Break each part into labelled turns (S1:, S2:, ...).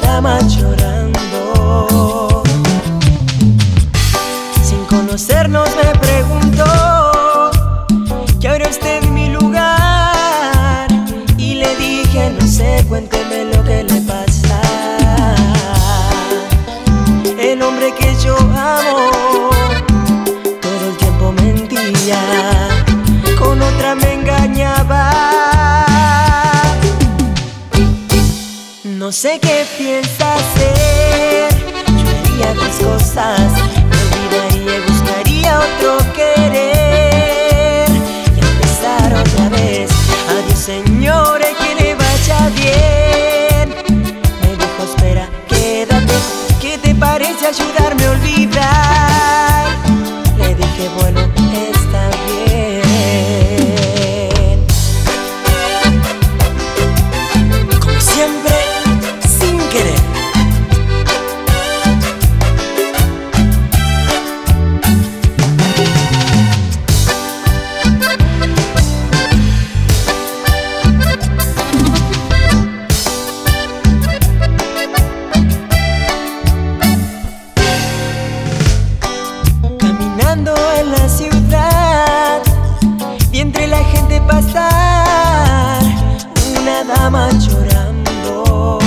S1: dama llorando. Sin conocernos me preguntó ¿qué hará usted en mi lugar? Y le dije no sé, cuénteme lo que le pasa. El hombre que yo amo todo el tiempo mentía, con otra me engañaba. No sé qué piensa hacer, yo haría otras cosas, me olvidaría y buscaría otro querer y empezar otra vez. Adiós señora, que le vaya bien. Me dijo espera, quédate, ¿qué te parece ayudarme a olvidar? Le dije bueno, está bien. Como siempre, sin querer. Caminando en la ciudad, vi entre la gente pasar una dama llorando.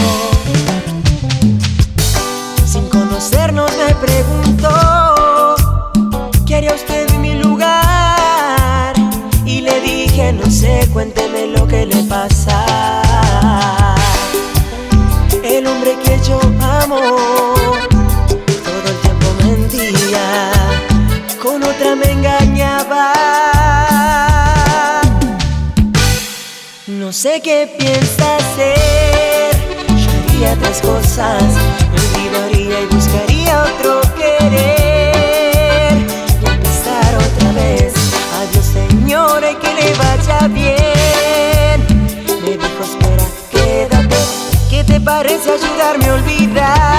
S1: Sin conocernos me preguntó ¿qué haría usted en mi lugar? Y le dije no sé, cuénteme lo que le pasa. El hombre que yo amo todo el tiempo mentía, con otra me engañaba. No sé qué piensa hacer, yo haría otras cosas, me olvidaría y buscaría otro querer y empezar otra vez. Adiós señora, y que le vaya bien. Me dijo espera, quédate, ¿qué te parece ayudarme a olvidar?